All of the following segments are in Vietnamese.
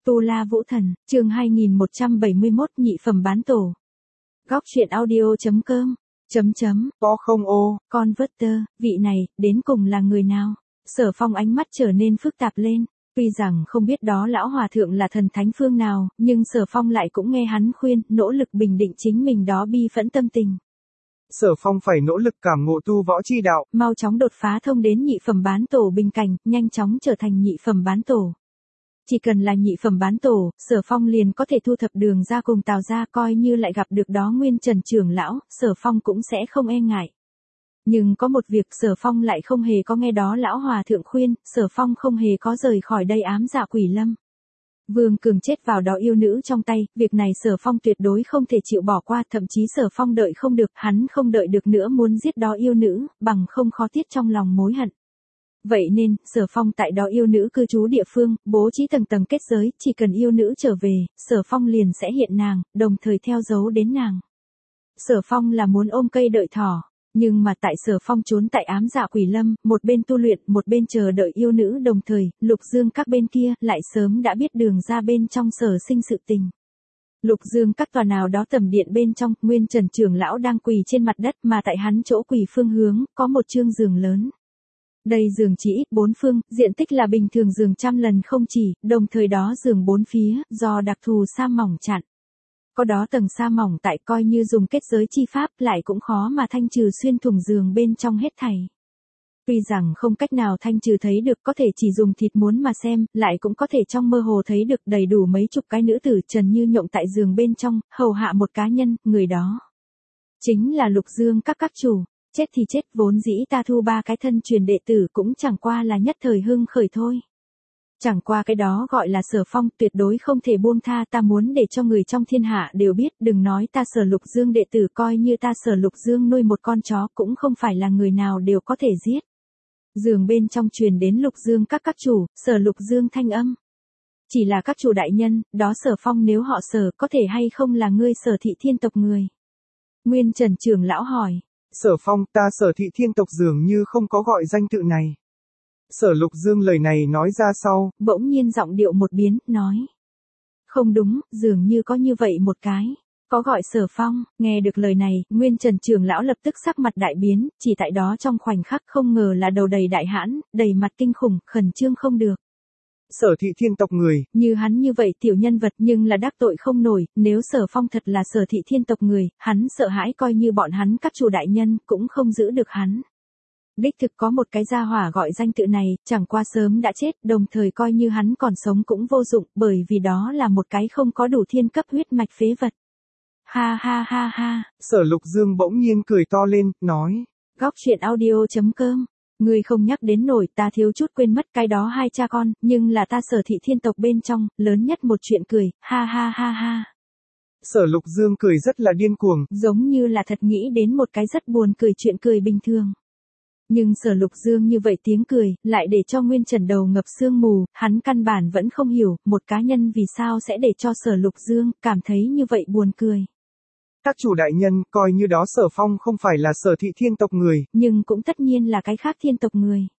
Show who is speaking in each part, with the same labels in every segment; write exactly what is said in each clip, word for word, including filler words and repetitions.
Speaker 1: Tu La Vũ Thần, chương hai nghìn một trăm bảy mươi mốt nhị phẩm bán tổ. Góc truyện audio.com, chấm chấm,
Speaker 2: có không ô,
Speaker 1: Converter, vị này, đến cùng là người nào? Sở Phong ánh mắt trở nên phức tạp lên, tuy rằng không biết đó lão hòa thượng là thần thánh phương nào, nhưng Sở Phong lại cũng nghe hắn khuyên, nỗ lực bình định chính mình đó bi phẫn tâm tình.
Speaker 2: Sở Phong phải nỗ lực cảm ngộ tu võ chi đạo,
Speaker 1: mau chóng đột phá thông đến nhị phẩm bán tổ bình cảnh, nhanh chóng trở thành nhị phẩm bán tổ. Chỉ cần là nhị phẩm bán tổ, Sở Phong liền có thể thu thập Đường ra cùng Tào ra, coi như lại gặp được đó Nguyên Trần trưởng lão, Sở Phong cũng sẽ không e ngại. Nhưng có một việc Sở Phong lại không hề có nghe đó lão hòa thượng khuyên, Sở Phong không hề có rời khỏi đây ám dạ quỷ lâm. Vương Cường chết vào đó yêu nữ trong tay, việc này Sở Phong tuyệt đối không thể chịu bỏ qua, thậm chí Sở Phong đợi không được, hắn không đợi được nữa muốn giết đó yêu nữ, bằng không khó tiết trong lòng mối hận. Vậy nên, Sở Phong tại đó yêu nữ cư trú địa phương, bố trí tầng tầng kết giới, chỉ cần yêu nữ trở về, Sở Phong liền sẽ hiện nàng, đồng thời theo dấu đến nàng. Sở Phong là muốn ôm cây đợi thỏ, nhưng mà tại Sở Phong trốn tại ám dạ quỷ lâm, một bên tu luyện, một bên chờ đợi yêu nữ, đồng thời, Lục Dương các bên kia, lại sớm đã biết Đường ra bên trong sở sinh sự tình. Lục Dương các tòa nào đó tầm điện bên trong, Nguyên Trần trưởng lão đang quỳ trên mặt đất, mà tại hắn chỗ quỳ phương hướng, có một chương giường lớn. Đây giường chỉ ít bốn phương, diện tích là bình thường giường trăm lần không chỉ, đồng thời đó giường bốn phía, do đặc thù sa mỏng chặn. Có đó tầng sa mỏng tại coi như dùng kết giới chi pháp lại cũng khó mà thanh trừ xuyên thủng giường bên trong hết thảy. Tuy rằng không cách nào thanh trừ thấy được, có thể chỉ dùng thịt muốn mà xem, lại cũng có thể trong mơ hồ thấy được đầy đủ mấy chục cái nữ tử trần như nhộng tại giường bên trong, hầu hạ một cá nhân, người đó chính là Lục Dương các các chủ. Chết thì chết, vốn dĩ ta thu ba cái thân truyền đệ tử cũng chẳng qua là nhất thời hưng khởi thôi. Chẳng qua cái đó gọi là Sở Phong, tuyệt đối không thể buông tha, ta muốn để cho người trong thiên hạ đều biết, đừng nói ta Sở Lục Dương đệ tử, coi như ta Sở Lục Dương nuôi một con chó cũng không phải là người nào đều có thể giết. Giường bên trong truyền đến Lục Dương các các chủ, Sở Lục Dương thanh âm. Chỉ là các chủ đại nhân, đó Sở Phong nếu họ Sở có thể hay không là ngươi Sở Thị Thiên tộc người? Nguyên Trần trưởng lão hỏi.
Speaker 2: Sở Phong, ta Sở Thị Thiên tộc dường như không có gọi danh tự này. Sở Lục Dương lời này nói ra sau,
Speaker 1: bỗng nhiên giọng điệu một biến, nói. Không đúng, dường như có như vậy một cái. Có gọi Sở Phong, nghe được lời này, Nguyên Trần trưởng lão lập tức sắc mặt đại biến, chỉ tại đó trong khoảnh khắc không ngờ là đầu đầy đại hãn, đầy mặt kinh khủng, khẩn trương không được.
Speaker 2: Sở Thị Thiên tộc người,
Speaker 1: như hắn như vậy tiểu nhân vật nhưng là đắc tội không nổi, nếu Sở Phong thật là Sở Thị Thiên tộc người, hắn sợ hãi coi như bọn hắn các chủ đại nhân cũng không giữ được hắn. Đích thực có một cái gia hỏa gọi danh tự này, chẳng qua sớm đã chết, đồng thời coi như hắn còn sống cũng vô dụng, bởi vì đó là một cái không có đủ thiên cấp huyết mạch phế vật. Ha ha ha ha.
Speaker 2: Sở Lục Dương bỗng nhiên cười to lên, nói.
Speaker 1: Góc truyện audio.com. Ngươi không nhắc đến nổi, ta thiếu chút quên mất cái đó hai cha con, nhưng là ta Sở Thị Thiên tộc bên trong, lớn nhất một chuyện cười, ha ha ha ha.
Speaker 2: Sở Lục Dương cười rất là điên cuồng,
Speaker 1: giống như là thật nghĩ đến một cái rất buồn cười chuyện cười bình thường. Nhưng Sở Lục Dương như vậy tiếng cười, lại để cho Nguyên Trần đầu ngập sương mù, hắn căn bản vẫn không hiểu, một cá nhân vì sao sẽ để cho Sở Lục Dương cảm thấy như vậy buồn cười.
Speaker 2: Các chủ đại nhân, coi như đó Sở Phong không phải là Sở Thị Thiên tộc người,
Speaker 1: nhưng cũng tất nhiên là cái khác thiên tộc người.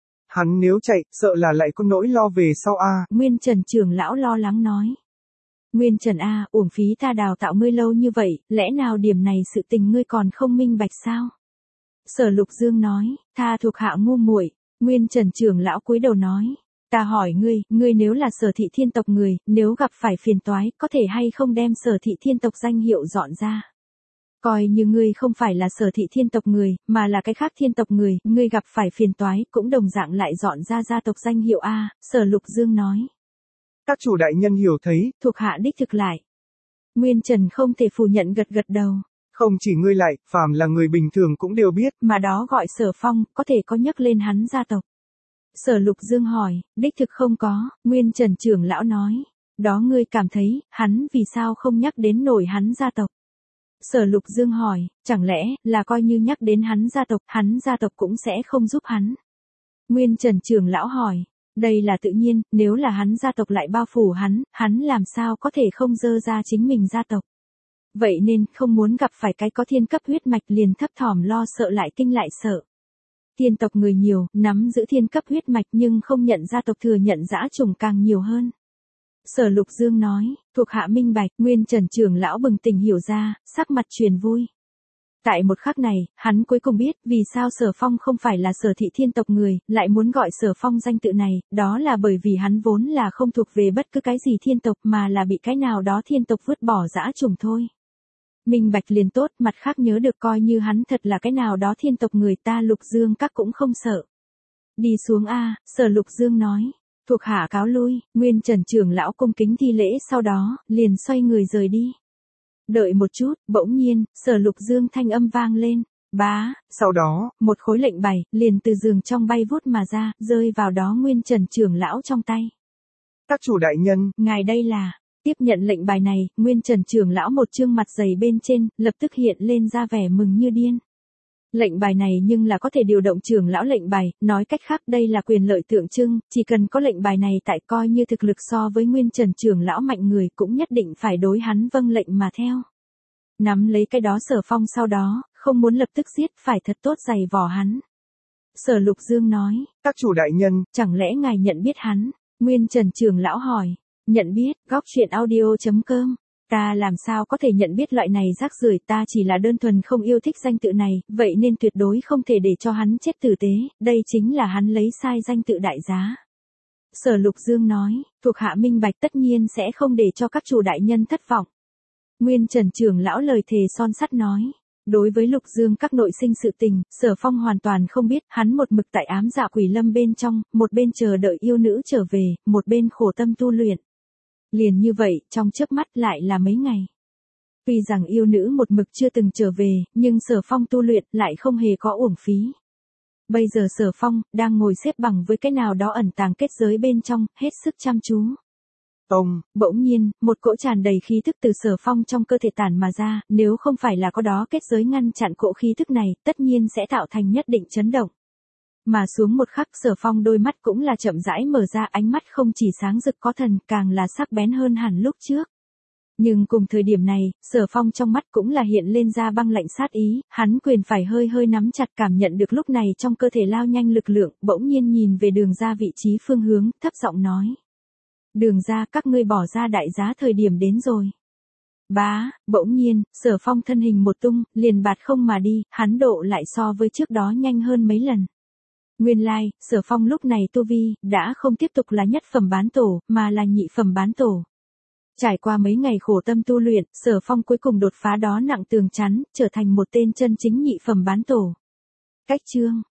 Speaker 2: Hắn nếu chạy, sợ là lại có nỗi lo về sau a. À.
Speaker 1: Nguyên Trần trưởng lão lo lắng nói. Nguyên Trần a, à, uổng phí ta đào tạo ngươi lâu như vậy, lẽ nào điểm này sự tình ngươi còn không minh bạch sao? Sở Lục Dương nói, tha thuộc hạ ngu muội. Nguyên Trần trưởng lão cúi đầu nói, ta hỏi ngươi, ngươi nếu là Sở Thị Thiên tộc người, nếu gặp phải phiền toái, có thể hay không đem Sở Thị Thiên tộc danh hiệu dọn ra? Coi như ngươi không phải là Sở Thị Thiên tộc người, mà là cái khác thiên tộc người, ngươi gặp phải phiền toái, cũng đồng dạng lại dọn ra gia tộc danh hiệu a. Sở Lục Dương nói.
Speaker 2: Các chủ đại nhân hiểu thấy,
Speaker 1: thuộc hạ đích thực lại. Nguyên Trần không thể phủ nhận, gật gật đầu.
Speaker 2: Không chỉ ngươi lại, phàm là người bình thường cũng đều biết,
Speaker 1: mà đó gọi Sở Phong, có thể có nhắc lên hắn gia tộc. Sở Lục Dương hỏi, đích thực không có, Nguyên Trần trưởng lão nói, đó ngươi cảm thấy, hắn vì sao không nhắc đến nổi hắn gia tộc? Sở Lục Dương hỏi, chẳng lẽ, là coi như nhắc đến hắn gia tộc, hắn gia tộc cũng sẽ không giúp hắn? Nguyên Trần trưởng lão hỏi, đây là tự nhiên, nếu là hắn gia tộc lại bao phủ hắn, hắn làm sao có thể không dơ ra chính mình gia tộc? Vậy nên, không muốn gặp phải cái có thiên cấp huyết mạch liền thấp thỏm lo sợ lại kinh lại sợ. Thiên tộc người nhiều, nắm giữ thiên cấp huyết mạch nhưng không nhận gia tộc thừa nhận dã chủng càng nhiều hơn. Sở Lục Dương nói, thuộc hạ minh bạch, Nguyên Trần trưởng lão bừng tỉnh hiểu ra, sắc mặt truyền vui. Tại một khắc này, hắn cuối cùng biết vì sao Sở Phong không phải là Sở thị thiên tộc người, lại muốn gọi Sở Phong danh tự này, đó là bởi vì hắn vốn là không thuộc về bất cứ cái gì thiên tộc mà là bị cái nào đó thiên tộc vứt bỏ dã chủng thôi. Minh bạch liền tốt, mặt khác nhớ được coi như hắn thật là cái nào đó thiên tộc người ta Lục Dương các cũng không sợ. Đi xuống a, Sở Lục Dương nói. Thuộc hạ cáo lui, Nguyên Trần trưởng lão cung kính thi lễ sau đó, liền xoay người rời đi. Đợi một chút, bỗng nhiên, Sở Lục Dương thanh âm vang lên. Bá,
Speaker 2: Sau đó,
Speaker 1: một khối lệnh bài, liền từ giường trong bay vút mà ra, rơi vào đó Nguyên Trần trưởng lão trong tay.
Speaker 2: các chủ đại nhân,
Speaker 1: Ngài đây là, tiếp nhận lệnh bài này, Nguyên Trần trưởng lão một trương mặt dày bên trên, lập tức hiện lên ra vẻ mừng như điên. Lệnh bài này nhưng là có thể điều động trưởng lão lệnh bài, nói cách khác đây là quyền lợi tượng trưng, chỉ cần có lệnh bài này tại coi như thực lực so với Nguyên Trần trưởng lão mạnh người cũng nhất định phải đối hắn vâng lệnh mà theo. Nắm lấy cái đó Sở Phong sau đó, không muốn lập tức giết phải thật tốt giày vò hắn. Sở Lục Dương nói,
Speaker 2: các chủ đại nhân,
Speaker 1: chẳng lẽ ngài nhận biết hắn? Nguyên Trần trưởng lão hỏi, nhận biết, góc truyện audio chấm com. Ta làm sao có thể nhận biết loại này rác rưởi, ta chỉ là đơn thuần không yêu thích danh tự này, vậy nên tuyệt đối không thể để cho hắn chết tử tế, đây chính là hắn lấy sai danh tự đại giá. Sở Lục Dương nói, thuộc hạ minh bạch tất nhiên sẽ không để cho các chủ đại nhân thất vọng. Nguyên Trần trưởng lão lời thề son sắt nói, đối với Lục Dương các nội sinh sự tình, Sở Phong hoàn toàn không biết, hắn một mực tại ám dạ quỷ lâm bên trong, một bên chờ đợi yêu nữ trở về, một bên khổ tâm tu luyện. Liền như vậy, trong chớp mắt lại là mấy ngày. Tuy rằng yêu nữ một mực chưa từng trở về, nhưng Sở Phong tu luyện lại không hề có uổng phí. Bây giờ Sở Phong, đang ngồi xếp bằng với cái nào đó ẩn tàng kết giới bên trong, hết sức chăm chú.
Speaker 2: Ông,
Speaker 1: Bỗng nhiên, một cỗ tràn đầy khí thức từ Sở Phong trong cơ thể tản mà ra, nếu không phải là có đó kết giới ngăn chặn cỗ khí thức này, tất nhiên sẽ tạo thành nhất định chấn động. Mà xuống một khắc Sở Phong đôi mắt cũng là chậm rãi mở ra, ánh mắt không chỉ sáng rực có thần, càng là sắc bén hơn hẳn lúc trước. Nhưng cùng thời điểm này, Sở Phong trong mắt cũng là hiện lên ra băng lạnh sát ý, hắn quyền phải hơi hơi nắm chặt, cảm nhận được lúc này trong cơ thể lao nhanh lực lượng, bỗng nhiên nhìn về Đường ra vị trí phương hướng, thấp giọng nói. Đường ra, các ngươi bỏ ra đại giá, thời điểm đến rồi. Bá, bỗng nhiên, Sở Phong thân hình một tung, liền bạt không mà đi, hắn độ lại so với trước đó nhanh hơn mấy lần. Nguyên lai, like, Sở Phong lúc này tu vi, đã không tiếp tục là nhất phẩm bán tổ, mà là nhị phẩm bán tổ. Trải qua mấy ngày khổ tâm tu luyện, Sở Phong cuối cùng đột phá đó nặng tường chắn, trở thành một tên chân chính nhị phẩm bán tổ. Cách chương